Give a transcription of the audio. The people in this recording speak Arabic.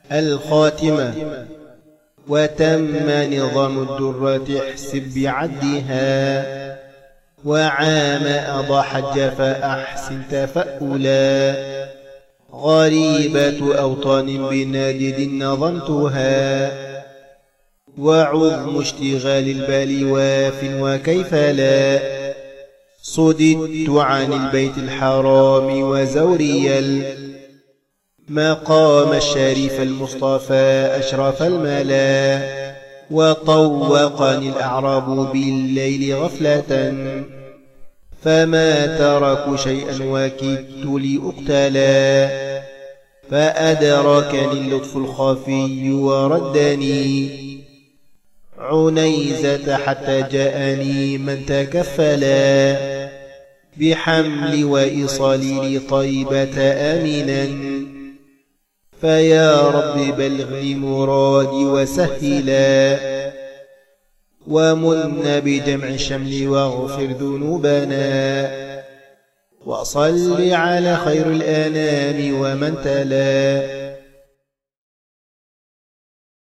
الخاتمة. وتم نظام الدرة احسب بعدها، وعام أضى حج فأحسن تفألا. غريبة أوطان بنادد نظمتها، وعظم اشتغال البال واف وكيف لا. صددت عن البيت الحرام وزوري المقام الشريف المصطفى أشرف الملا. وطوقني الأعراب بالليل غفلة، فما تركوا شيئا وكدت لأقتلا. فأدركني اللطف الخفي وردني عنيزة حتى جاءني من تكفلا. بحمل وإيصالي لطيبة آمنا، فيا رب بلغ لي مرادي وسهلا. ومن بجمع الشمل واغفر ذنوبنا، وصل على خير الأنام ومن تلا.